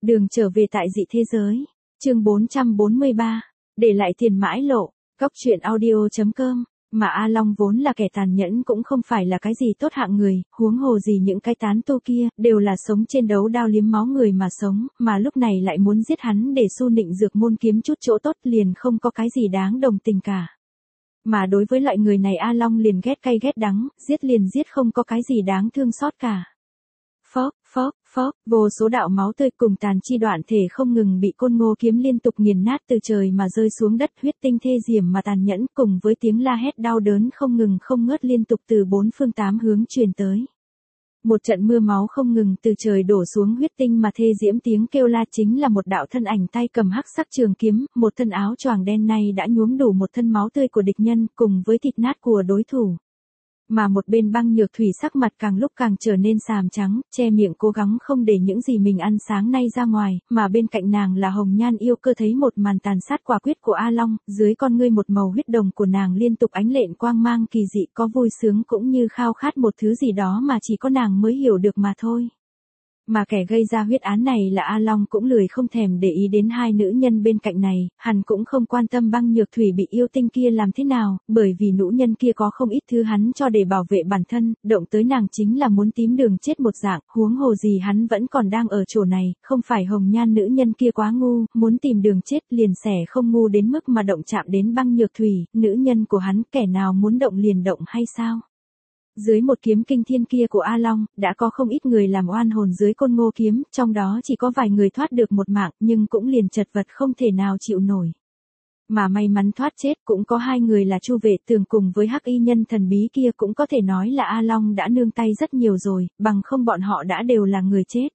Đường trở về tại dị thế giới. Chương 443. Để lại tiền mãi lộ. Góc truyện audio.com. Mà A Long vốn là kẻ tàn nhẫn cũng không phải là cái gì tốt hạng người, huống hồ gì những cái tán tu kia, đều là sống trên đấu đao liếm máu người mà sống, mà lúc này lại muốn giết hắn để Su Nịnh Dược Môn kiếm chút chỗ tốt liền không có cái gì đáng đồng tình cả. Mà đối với loại người này A Long liền ghét cay ghét đắng, giết liền giết không có cái gì đáng thương xót cả. Phốc, vô số đạo máu tươi cùng tàn chi đoạn thể không ngừng bị Côn Ngô kiếm liên tục nghiền nát từ trời mà rơi xuống đất, huyết tinh thê diểm mà tàn nhẫn cùng với tiếng la hét đau đớn không ngừng không ngớt liên tục từ bốn phương tám hướng truyền tới. Một trận mưa máu không ngừng từ trời đổ xuống, huyết tinh mà thê diễm tiếng kêu la chính là một đạo thân ảnh tay cầm hắc sắc trường kiếm, một thân áo choàng đen này đã nhuốm đủ một thân máu tươi của địch nhân cùng với thịt nát của đối thủ. Mà một bên Băng Nhược Thủy sắc mặt càng lúc càng trở nên xàm trắng, che miệng cố gắng không để những gì mình ăn sáng nay ra ngoài, mà bên cạnh nàng là Hồng Nhan yêu cơ thấy một màn tàn sát quả quyết của A Long, dưới con ngươi một màu huyết đồng của nàng liên tục ánh lện quang mang kỳ dị, có vui sướng cũng như khao khát một thứ gì đó mà chỉ có nàng mới hiểu được mà thôi. Mà kẻ gây ra huyết án này là A Long cũng lười không thèm để ý đến hai nữ nhân bên cạnh này, hắn cũng không quan tâm Băng Nhược Thủy bị yêu tinh kia làm thế nào, bởi vì nữ nhân kia có không ít thứ hắn cho để bảo vệ bản thân, động tới nàng chính là muốn tím đường chết một dạng, huống hồ gì hắn vẫn còn đang ở chỗ này, không phải Hồng Nhan nữ nhân kia quá ngu, muốn tìm đường chết liền xẻ không ngu đến mức mà động chạm đến Băng Nhược Thủy, nữ nhân của hắn kẻ nào muốn động liền động hay sao? Dưới một kiếm kinh thiên kia của A Long, đã có không ít người làm oan hồn dưới Côn Ngô kiếm, trong đó chỉ có vài người thoát được một mạng, nhưng cũng liền chật vật không thể nào chịu nổi. Mà may mắn thoát chết cũng có hai người là Chu Vệ Tường cùng với hắc y nhân thần bí kia, cũng có thể nói là A Long đã nương tay rất nhiều rồi, bằng không bọn họ đã đều là người chết.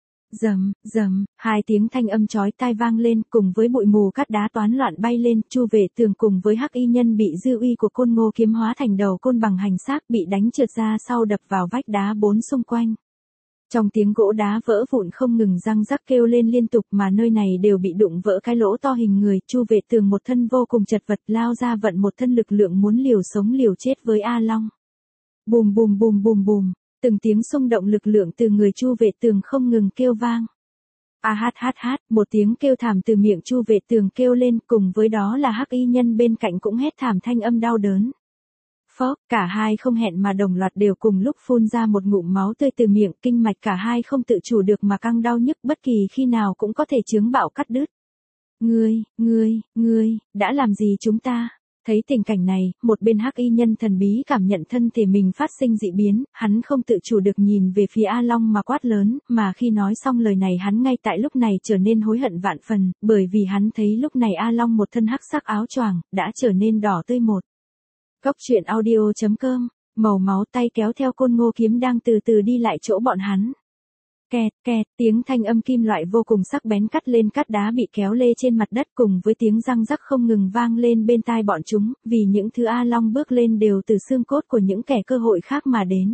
Rầm, hai tiếng thanh âm chói tai vang lên, cùng với bụi mù cát đá toán loạn bay lên, Chu Vệ Tường cùng với hắc y nhân bị dư uy của Côn Ngô kiếm hóa thành đầu côn bằng hành xác, bị đánh trượt ra sau đập vào vách đá bốn xung quanh. Trong tiếng gỗ đá vỡ vụn không ngừng răng rắc kêu lên liên tục, mà nơi này đều bị đụng vỡ cái lỗ to hình người, Chu Vệ Tường một thân vô cùng chật vật lao ra vận một thân lực lượng muốn liều sống liều chết với A Long. Bùm. Từng tiếng xung động lực lượng từ người Chu Vệ Tường không ngừng kêu vang. Hát, một tiếng kêu thảm từ miệng Chu Vệ Tường kêu lên, cùng với đó là hắc y nhân bên cạnh cũng hét thảm thanh âm đau đớn. Phốc, cả hai không hẹn mà đồng loạt đều cùng lúc phun ra một ngụm máu tươi từ miệng, kinh mạch cả hai không tự chủ được mà căng đau nhức, bất kỳ khi nào cũng có thể chướng bạo cắt đứt. Ngươi, đã làm gì chúng ta? Thấy tình cảnh này, một bên hắc y nhân thần bí cảm nhận thân thể mình phát sinh dị biến, hắn không tự chủ được nhìn về phía A Long mà quát lớn, mà khi nói xong lời này hắn ngay tại lúc này trở nên hối hận vạn phần, bởi vì hắn thấy lúc này A Long một thân hắc sắc áo choàng đã trở nên đỏ tươi một. Góc truyện audio.com, màu máu tay kéo theo Côn Ngô kiếm đang từ từ đi lại chỗ bọn hắn. Kẹt, tiếng thanh âm kim loại vô cùng sắc bén cắt lên cát đá bị kéo lê trên mặt đất cùng với tiếng răng rắc không ngừng vang lên bên tai bọn chúng, vì những thứ A Long bước lên đều từ xương cốt của những kẻ cơ hội khác mà đến.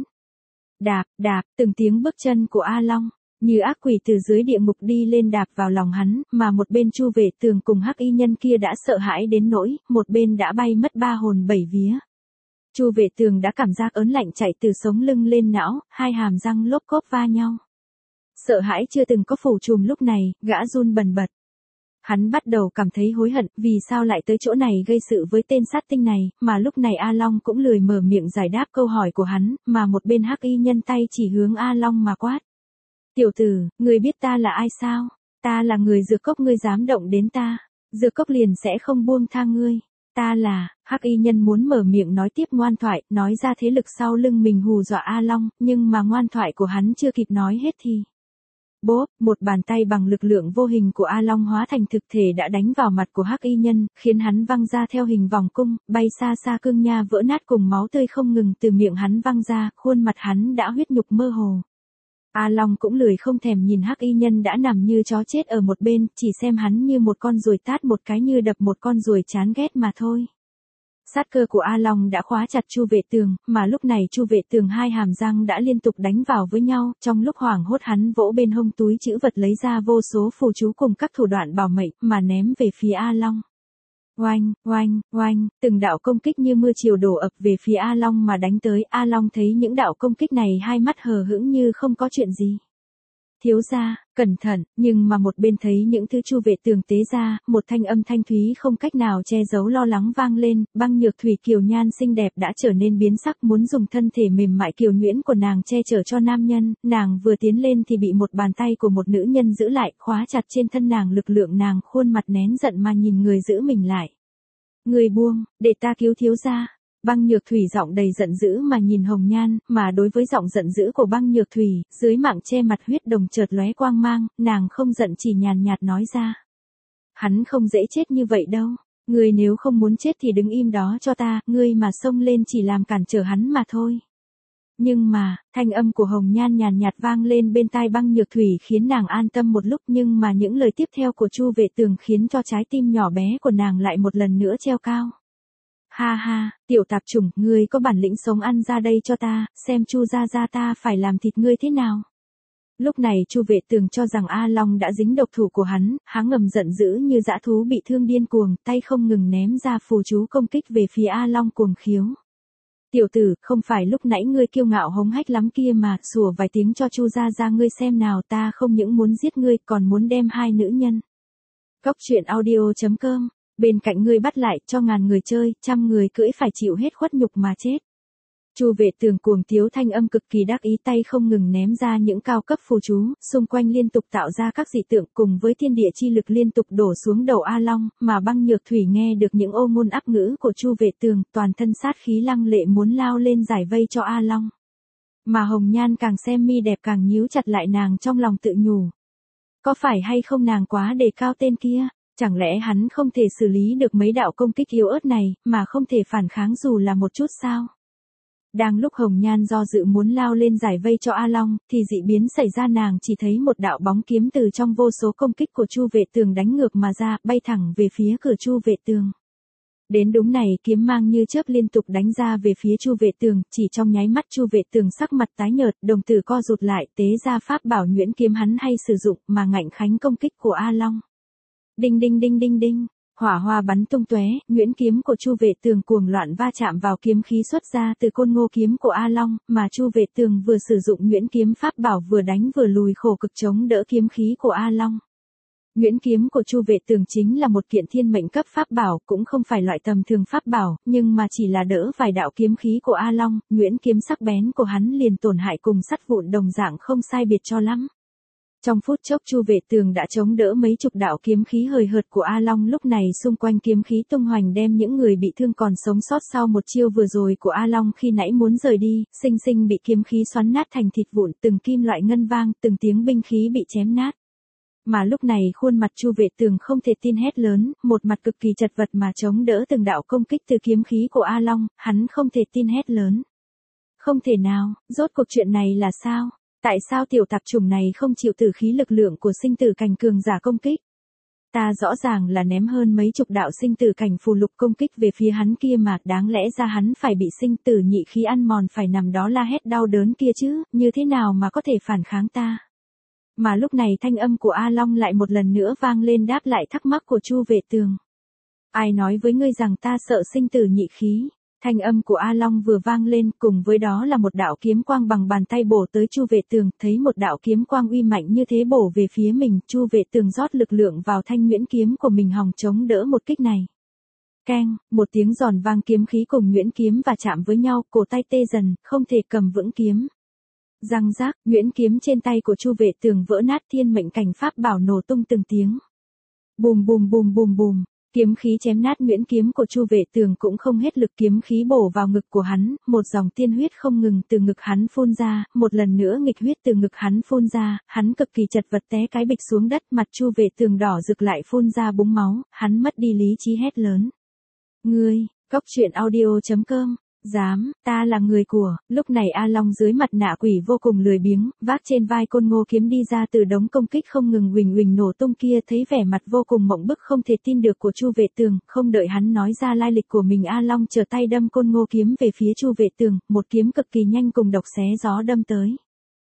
Đạp, từng tiếng bước chân của A Long, như ác quỷ từ dưới địa ngục đi lên đạp vào lòng hắn, mà một bên Chu Vệ Tường cùng hắc y nhân kia đã sợ hãi đến nỗi, một bên đã bay mất ba hồn bảy vía. Chu Vệ Tường đã cảm giác ớn lạnh chạy từ sống lưng lên não, hai hàm răng lốp cốp va nhau. Sợ hãi chưa từng có phủ trùm lúc này, gã run bần bật. Hắn bắt đầu cảm thấy hối hận, vì sao lại tới chỗ này gây sự với tên sát tinh này, mà lúc này A Long cũng lười mở miệng giải đáp câu hỏi của hắn, mà một bên hắc y nhân tay chỉ hướng A Long mà quát. Tiểu tử, ngươi biết ta là ai sao? Ta là người Dược Cốc, ngươi dám động đến ta, Dược Cốc liền sẽ không buông tha ngươi. Ta là, hắc y nhân muốn mở miệng nói tiếp ngoan thoại, nói ra thế lực sau lưng mình hù dọa A Long, nhưng mà ngoan thoại của hắn chưa kịp nói hết thì. Bốp, một bàn tay bằng lực lượng vô hình của A Long hóa thành thực thể đã đánh vào mặt của hắc y nhân, khiến hắn văng ra theo hình vòng cung, bay xa xa, cương nha vỡ nát cùng máu tươi không ngừng từ miệng hắn văng ra, khuôn mặt hắn đã huyết nhục mơ hồ. A Long cũng lười không thèm nhìn hắc y nhân đã nằm như chó chết ở một bên, chỉ xem hắn như một con ruồi tát một cái như đập một con ruồi chán ghét mà thôi. Sát cơ của A Long đã khóa chặt Chu Vệ Tường, mà lúc này Chu Vệ Tường hai hàm răng đã liên tục đánh vào với nhau, trong lúc hoảng hốt hắn vỗ bên hông túi trữ vật lấy ra vô số phù chú cùng các thủ đoạn bảo mệnh, mà ném về phía A Long. Oanh, từng đạo công kích như mưa chiều đổ ập về phía A Long mà đánh tới, A Long thấy những đạo công kích này hai mắt hờ hững như không có chuyện gì. Thiếu gia, cẩn thận, nhưng mà một bên thấy những thứ Chu Vệ Tường tế ra, một thanh âm thanh thúy không cách nào che giấu lo lắng vang lên, Băng Nhược Thủy kiều nhan xinh đẹp đã trở nên biến sắc, muốn dùng thân thể mềm mại kiều nhuyễn của nàng che chở cho nam nhân, nàng vừa tiến lên thì bị một bàn tay của một nữ nhân giữ lại, khóa chặt trên thân nàng, lực lượng nàng khuôn mặt nén giận mà nhìn người giữ mình lại. Người buông, để ta cứu thiếu gia. Băng Nhược Thủy giọng đầy giận dữ mà nhìn Hồng Nhan, mà đối với giọng giận dữ của Băng Nhược Thủy, dưới mạng che mặt huyết đồng chợt lóe quang mang, nàng không giận chỉ nhàn nhạt nói ra. Hắn không dễ chết như vậy đâu, ngươi nếu không muốn chết thì đứng im đó cho ta, ngươi mà xông lên chỉ làm cản trở hắn mà thôi. Nhưng mà, thanh âm của Hồng Nhan nhàn nhạt vang lên bên tai Băng Nhược Thủy khiến nàng an tâm một lúc, nhưng mà những lời tiếp theo của Chu Vệ Tường khiến cho trái tim nhỏ bé của nàng lại một lần nữa treo cao. Ha ha, tiểu tạp chủng, ngươi có bản lĩnh sống ăn ra đây cho ta, xem Chu gia gia ta phải làm thịt ngươi thế nào. Lúc này Chu Vệ Tường cho rằng A Long đã dính độc thủ của hắn, hắn ngầm giận dữ như dã thú bị thương điên cuồng, tay không ngừng ném ra phù chú công kích về phía A Long cuồng khiếu. Tiểu tử, không phải lúc nãy ngươi kiêu ngạo hống hách lắm kia mà, sủa vài tiếng cho Chu gia gia ngươi xem nào, ta không những muốn giết ngươi, còn muốn đem hai nữ nhân. Cóc truyện audio.com. Bên cạnh ngươi bắt lại, cho ngàn người chơi, trăm người cưỡi phải chịu hết khuất nhục mà chết. Chu Vệ Tường cuồng tiếu thanh âm cực kỳ đắc ý, tay không ngừng ném ra những cao cấp phù chú, xung quanh liên tục tạo ra các dị tượng cùng với thiên địa chi lực liên tục đổ xuống đầu A Long, mà Băng Nhược Thủy nghe được những ô ngôn áp ngữ của Chu Vệ Tường, toàn thân sát khí lăng lệ muốn lao lên giải vây cho A Long. Mà Hồng Nhan càng xem mi đẹp càng nhíu chặt lại, nàng trong lòng tự nhủ. Có phải hay không nàng quá đề cao tên kia? Chẳng lẽ hắn không thể xử lý được mấy đạo công kích yếu ớt này, mà không thể phản kháng dù là một chút sao? Đang lúc Hồng Nhan do dự muốn lao lên giải vây cho A Long, thì dị biến xảy ra, nàng chỉ thấy một đạo bóng kiếm từ trong vô số công kích của Chu Vệ Tường đánh ngược mà ra, bay thẳng về phía cửa Chu Vệ Tường. Đến đúng này, kiếm mang như chớp liên tục đánh ra về phía Chu Vệ Tường, chỉ trong nháy mắt Chu Vệ Tường sắc mặt tái nhợt, đồng tử co rụt lại, tế ra pháp bảo nhuyễn kiếm hắn hay sử dụng, mà ngạnh kháng công kích của A Long. Đinh đinh đinh đinh đinh, hỏa hoa bắn tung tóe, nhuyễn kiếm của Chu Vệ Tường cuồng loạn va chạm vào kiếm khí xuất ra từ côn ngô kiếm của A Long, mà Chu Vệ Tường vừa sử dụng nhuyễn kiếm pháp bảo vừa đánh vừa lùi khổ cực chống đỡ kiếm khí của A Long. Nhuyễn kiếm của Chu Vệ Tường chính là một kiện thiên mệnh cấp pháp bảo, cũng không phải loại tầm thường pháp bảo, nhưng mà chỉ là đỡ vài đạo kiếm khí của A Long, nhuyễn kiếm sắc bén của hắn liền tổn hại cùng sắt vụn đồng dạng không sai biệt cho lắm. Trong phút chốc Chu Vệ Tường đã chống đỡ mấy chục đạo kiếm khí hời hợt của A Long, lúc này xung quanh kiếm khí tung hoành đem những người bị thương còn sống sót sau một chiêu vừa rồi của A Long khi nãy muốn rời đi, sinh sinh bị kiếm khí xoắn nát thành thịt vụn, từng kim loại ngân vang, từng tiếng binh khí bị chém nát. Mà lúc này khuôn mặt Chu Vệ Tường không thể tin hét lớn, một mặt cực kỳ chật vật mà chống đỡ từng đạo công kích từ kiếm khí của A Long, hắn không thể tin hét lớn. Không thể nào, rốt cuộc chuyện này là sao? Tại sao tiểu tạp chủng này không chịu tử khí lực lượng của sinh tử cảnh cường giả công kích? Ta rõ ràng là ném hơn mấy chục đạo sinh tử cảnh phù lục công kích về phía hắn kia mà, đáng lẽ ra hắn phải bị sinh tử nhị khí ăn mòn, phải nằm đó la hét đau đớn kia chứ, như thế nào mà có thể phản kháng ta? Mà lúc này thanh âm của A Long lại một lần nữa vang lên đáp lại thắc mắc của Chu Vệ Tường. Ai nói với ngươi rằng ta sợ sinh tử nhị khí? Thanh âm của A Long vừa vang lên, cùng với đó là một đạo kiếm quang bằng bàn tay bổ tới Chu Vệ Tường, thấy một đạo kiếm quang uy mạnh như thế bổ về phía mình, Chu Vệ Tường rót lực lượng vào thanh nhuyễn kiếm của mình hòng chống đỡ một kích này. Keng, một tiếng giòn vang, kiếm khí cùng nhuyễn kiếm và chạm với nhau, cổ tay tê dần, không thể cầm vững kiếm. Răng rác, nhuyễn kiếm trên tay của Chu Vệ Tường vỡ nát, thiên mệnh cảnh pháp bảo nổ tung từng tiếng. Bùm bùm bùm bùm bùm. Kiếm khí chém nát nhuyễn kiếm của Chu Vệ Tường cũng không hết lực, kiếm khí bổ vào ngực của hắn, một dòng tiên huyết không ngừng từ ngực hắn phun ra, một lần nữa nghịch huyết từ ngực hắn phun ra, hắn cực kỳ chật vật té cái bịch xuống đất, mặt Chu Vệ Tường đỏ rực lại phun ra búng máu, hắn mất đi lý trí hét lớn. Ngươi, cóc truyện audio.com. Dám, ta là người của, lúc này A Long dưới mặt nạ quỷ vô cùng lười biếng, vác trên vai côn ngô kiếm đi ra từ đống công kích không ngừng huỳnh huỳnh nổ tung kia, thấy vẻ mặt vô cùng mộng bức không thể tin được của Chu Vệ Tường, không đợi hắn nói ra lai lịch của mình, A Long trở tay đâm côn ngô kiếm về phía Chu Vệ Tường, một kiếm cực kỳ nhanh cùng độc xé gió đâm tới.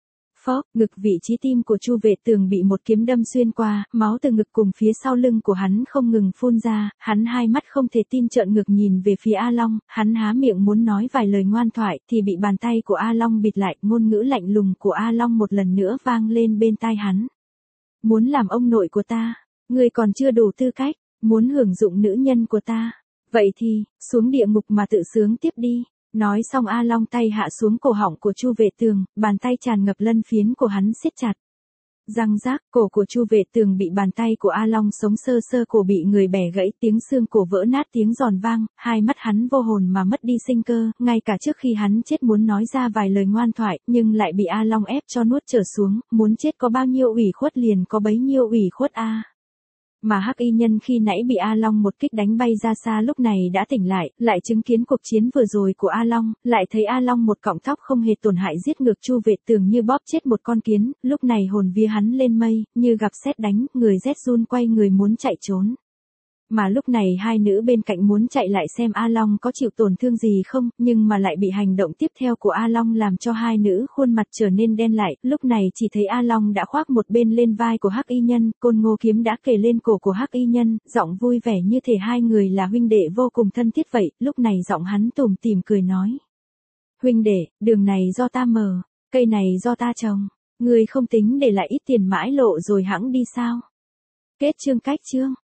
Phốc, ngực vị trí tim của Chu Vệ Tường bị một kiếm đâm xuyên qua, máu từ ngực cùng phía sau lưng của hắn không ngừng phun ra, hắn hai mắt không thể tin trợn ngược nhìn về phía A Long, hắn há miệng muốn nói vài lời ngoan thoại thì bị bàn tay của A Long bịt lại, ngôn ngữ lạnh lùng của A Long một lần nữa vang lên bên tai hắn. Muốn làm ông nội của ta, ngươi còn chưa đủ tư cách, muốn hưởng dụng nữ nhân của ta, vậy thì, xuống địa ngục mà tự sướng tiếp đi. Nói xong A Long tay hạ xuống cổ họng của Chu Vệ Tường, bàn tay tràn ngập lân phiến của hắn siết chặt. Răng rác, cổ của Chu Vệ Tường bị bàn tay của A Long sống sơ sơ, cổ bị người bẻ gãy, tiếng xương cổ vỡ nát, tiếng giòn vang, hai mắt hắn vô hồn mà mất đi sinh cơ, ngay cả trước khi hắn chết muốn nói ra vài lời ngoan thoại, nhưng lại bị A Long ép cho nuốt trở xuống, muốn chết có bao nhiêu ủy khuất liền có bấy nhiêu ủy khuất a. Mà Hắc Y Nhân khi nãy bị A Long một kích đánh bay ra xa lúc này đã tỉnh lại chứng kiến cuộc chiến vừa rồi của A Long, lại thấy A Long một cọng tóc không hề tổn hại giết ngược Chu Vệ Tường như bóp chết một con kiến, lúc này hồn vía hắn lên mây, như gặp sét đánh, người rét run quay người muốn chạy trốn. Mà lúc này hai nữ bên cạnh muốn chạy lại xem A Long có chịu tổn thương gì không, nhưng mà lại bị hành động tiếp theo của A Long làm cho hai nữ khuôn mặt trở nên đen lại, lúc này chỉ thấy A Long đã khoác một bên lên vai của Hắc Y Nhân, côn ngô kiếm đã kề lên cổ của Hắc Y Nhân, giọng vui vẻ như thể hai người là huynh đệ vô cùng thân thiết vậy, lúc này giọng hắn tủm tỉm cười nói. Huynh đệ, đường này do ta mở, cây này do ta trồng, ngươi không tính để lại ít tiền mãi lộ rồi hẵng đi sao? Kết chương.